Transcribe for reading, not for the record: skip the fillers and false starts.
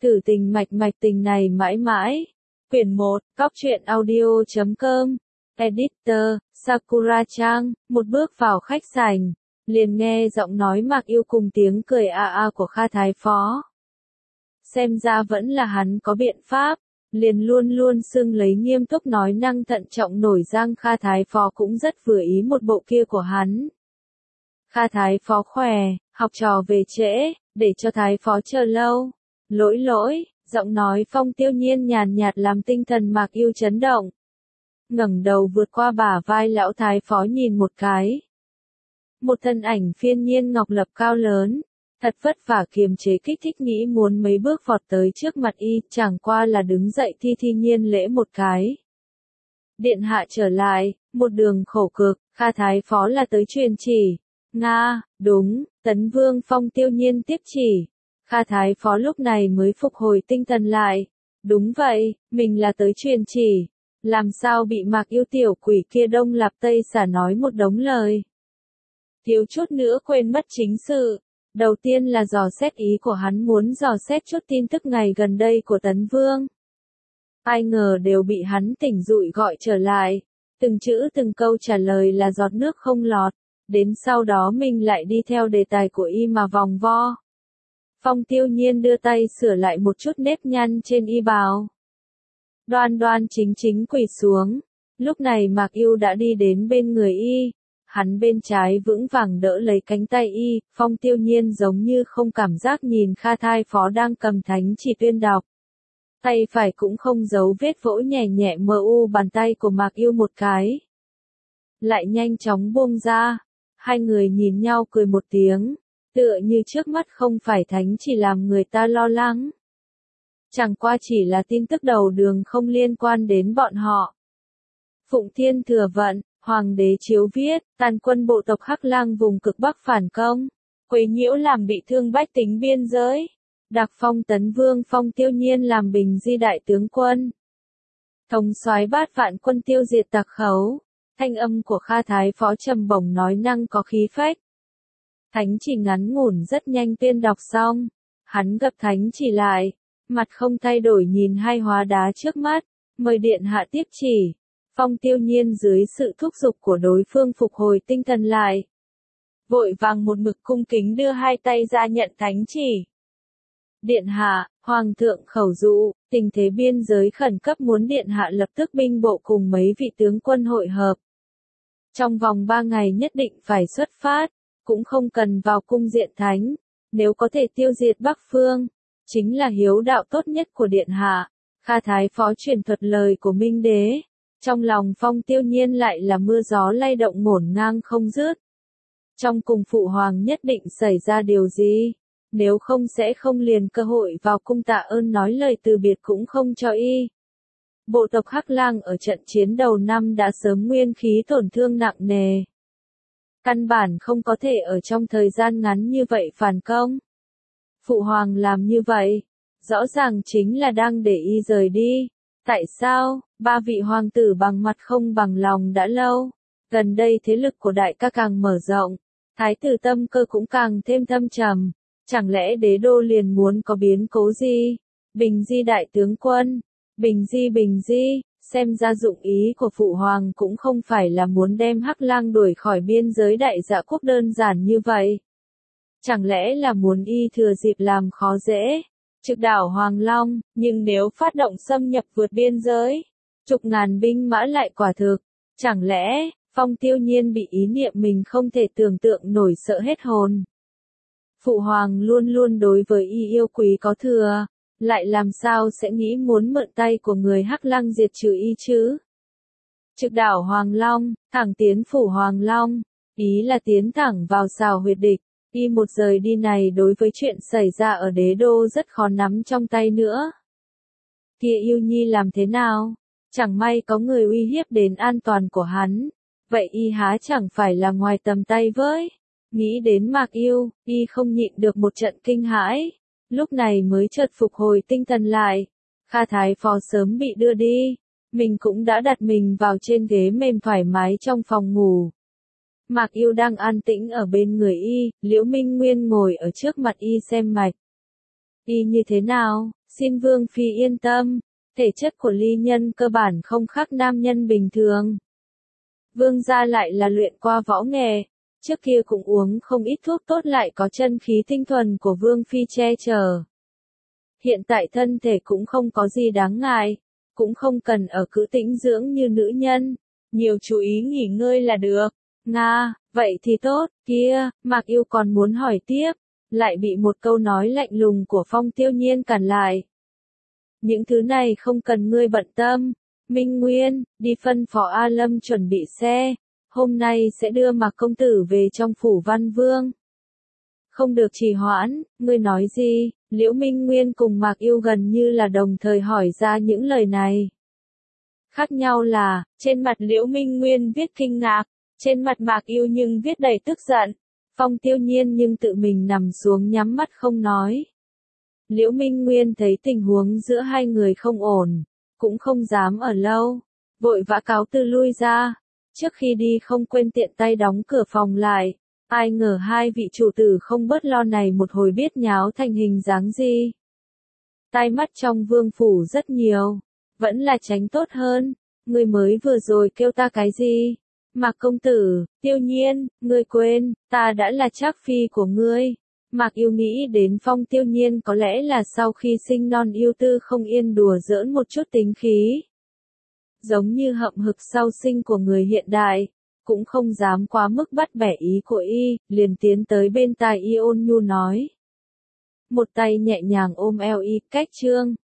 Thử tình mạch mạch tình này mãi mãi. Quyển 1, Cóc truyện audio.com. Editor, Sakura-chan. Một bước vào khách sảnh, liền nghe giọng nói Mạc Yêu cùng tiếng cười a a của Kha Thái Phó. Xem ra vẫn là hắn có biện pháp, liền luôn luôn xưng lấy nghiêm túc nói năng thận trọng nổi giang. Kha Thái Phó cũng rất vừa ý một bộ kia của hắn. Kha Thái Phó khỏe, học trò về trễ, để cho Thái Phó chờ lâu. Lỗi, giọng nói Phong Tiêu Nhiên nhàn nhạt làm tinh thần Mạc Yêu chấn động. Ngẩng đầu vượt qua bả vai lão Thái Phó nhìn một cái. Một thân ảnh phiên nhiên ngọc lập cao lớn, thật vất vả kiềm chế kích thích nghĩ muốn mấy bước vọt tới trước mặt y, chẳng qua là đứng dậy thi nhiên lễ một cái. Điện hạ trở lại, một đường khổ cực, Kha Thái Phó là tới truyền chỉ. Nga, đúng, Tấn Vương Phong Tiêu Nhiên tiếp chỉ. Kha Thái Phó lúc này mới phục hồi tinh thần lại. Đúng vậy, mình là tới truyền chỉ. Làm sao bị Mạc Yêu tiểu quỷ kia Đông Lạp Tây xả nói một đống lời. Thiếu chút nữa quên mất chính sự. Đầu tiên là dò xét ý của hắn muốn dò xét chút tin tức ngày gần đây của Tấn Vương. Ai ngờ đều bị hắn tỉnh dụi gọi trở lại. Từng chữ từng câu trả lời là giọt nước không lọt. Đến sau đó mình lại đi theo đề tài của y mà vòng vo. Phong Tiêu Nhiên đưa tay sửa lại một chút nếp nhăn trên y bào. Đoan đoan chính quỳ xuống. Lúc này Mạc Yêu đã đi đến bên người y. Hắn bên trái vững vàng đỡ lấy cánh tay y. Phong Tiêu Nhiên giống như không cảm giác nhìn Kha Thái Phó đang cầm thánh chỉ tuyên đọc. Tay phải cũng không giấu vết vỗ nhẹ nhẹ mờ u bàn tay của Mạc Yêu một cái. Lại nhanh chóng buông ra. Hai người nhìn nhau cười một tiếng. Tựa như trước mắt không phải thánh chỉ làm người ta lo lắng. Chẳng qua chỉ là tin tức đầu đường không liên quan đến bọn họ. Phụng Thiên thừa vận, Hoàng đế chiếu viết, tàn quân bộ tộc Hắc Lang vùng cực Bắc phản công, quấy nhiễu làm bị thương bách tính biên giới. Đặc phong Tấn Vương Phong Tiêu Nhiên làm Bình Di đại tướng quân. Thống soái bát vạn quân tiêu diệt tặc khấu. Thanh âm của Kha Thái Phó trầm bổng nói năng có khí phách. Thánh chỉ ngắn ngủn rất nhanh tuyên đọc xong. Hắn gập thánh chỉ lại. Mặt không thay đổi nhìn hai hóa đá trước mắt. Mời điện hạ tiếp chỉ. Phong Tiêu Nhiên dưới sự thúc giục của đối phương phục hồi tinh thần lại. Vội vàng một mực cung kính đưa hai tay ra nhận thánh chỉ. Điện hạ, Hoàng thượng khẩu dụ, tình thế biên giới khẩn cấp muốn điện hạ lập tức binh bộ cùng mấy vị tướng quân hội hợp. Trong vòng 3 ngày nhất định phải xuất phát, cũng không cần vào cung diện thánh, nếu có thể tiêu diệt Bắc Phương, chính là hiếu đạo tốt nhất của điện hạ. Kha Thái Phó truyền thuật lời của Minh Đế, trong lòng Phong Tiêu Nhiên lại là mưa gió lay động ngổn ngang không dứt. Trong cung phụ hoàng nhất định xảy ra điều gì, nếu không sẽ không liền cơ hội vào cung tạ ơn nói lời từ biệt cũng không cho y. Bộ tộc Hắc Lang ở trận chiến đầu năm đã sớm nguyên khí tổn thương nặng nề. Căn bản không có thể ở trong thời gian ngắn như vậy phản công. Phụ hoàng làm như vậy, rõ ràng chính là đang để y rời đi. Tại sao? 3 vị hoàng tử bằng mặt không bằng lòng đã lâu. Gần đây thế lực của đại ca càng mở rộng, thái tử tâm cơ cũng càng thêm thâm trầm. Chẳng lẽ đế đô liền muốn có biến cố gì? Bình Di đại tướng quân. Bình Di, xem ra dụng ý của phụ hoàng cũng không phải là muốn đem Hắc Lang đuổi khỏi biên giới đại dạ quốc đơn giản như vậy. Chẳng lẽ là muốn y thừa dịp làm khó dễ, trực đảo Hoàng Long, nhưng nếu phát động xâm nhập vượt biên giới, chục ngàn binh mã lại quả thực, chẳng lẽ, Phong Tiêu Nhiên bị ý niệm mình không thể tưởng tượng nổi sợ hết hồn. Phụ hoàng luôn luôn đối với y yêu quý có thừa. Lại làm sao sẽ nghĩ muốn mượn tay của người Hắc Lang diệt trừ y chứ? Trực đảo Hoàng Long, thẳng tiến phủ Hoàng Long, ý là tiến thẳng vào sào huyệt địch. Y một rời đi này đối với chuyện xảy ra ở đế đô rất khó nắm trong tay nữa. Kia Yêu Nhi làm thế nào? Chẳng may có người uy hiếp đến an toàn của hắn. Vậy y há chẳng phải là ngoài tầm tay với? Nghĩ đến Mạc Yêu, y không nhịn được một trận kinh hãi. Lúc này mới chợt phục hồi tinh thần lại. Kha Thái Phó sớm bị đưa đi. Mình cũng đã đặt mình vào trên ghế mềm thoải mái trong phòng ngủ. Mạc Yêu đang an tĩnh ở bên người y, Liễu Minh Nguyên ngồi ở trước mặt y xem mạch. Y như thế nào? Xin Vương Phi yên tâm, thể chất của ly nhân cơ bản không khác nam nhân bình thường. Vương gia lại là luyện qua võ nghệ, trước kia cũng uống không ít thuốc tốt lại có chân khí tinh thuần của Vương Phi che chở. Hiện tại thân thể cũng không có gì đáng ngại, cũng không cần ở cữ tĩnh dưỡng như nữ nhân, nhiều chú ý nghỉ ngơi là được. Nga, vậy thì tốt, kia, Mạc Yêu còn muốn hỏi tiếp, lại bị một câu nói lạnh lùng của Phong Tiêu Nhiên cản lại. Những thứ này không cần ngươi bận tâm, Minh Nguyên, đi phân phó A Lâm chuẩn bị xe, hôm nay sẽ đưa Mạc công tử về trong phủ Văn Vương. Không được trì hoãn, ngươi nói gì? Liễu Minh Nguyên cùng Mạc Yêu gần như là đồng thời hỏi ra những lời này. Khác nhau là, trên mặt Liễu Minh Nguyên viết kinh ngạc, trên mặt Mạc Yêu nhưng viết đầy tức giận. Phong Tiêu Nhiên nhưng tự mình nằm xuống nhắm mắt không nói. Liễu Minh Nguyên thấy tình huống giữa hai người không ổn, cũng không dám ở lâu, vội vã cáo từ lui ra. Trước khi đi không quên tiện tay đóng cửa phòng lại. Ai ngờ hai vị chủ tử không bớt lo này một hồi biết nháo thành hình dáng gì. Tai mắt trong vương phủ rất nhiều, vẫn là tránh tốt hơn. Ngươi mới vừa rồi kêu ta cái gì? Mạc công tử, Tiêu Nhiên, ngươi quên, ta đã là trác phi của ngươi. Mạc Yêu nghĩ đến Phong Tiêu Nhiên có lẽ là sau khi sinh non yêu tư không yên đùa giỡn một chút tính khí. Giống như hậm hực sau sinh của người hiện đại, cũng không dám quá mức bắt bẻ ý của y, liền tiến tới bên tai y ôn nhu nói. Một tay nhẹ nhàng ôm eo y, cách trương,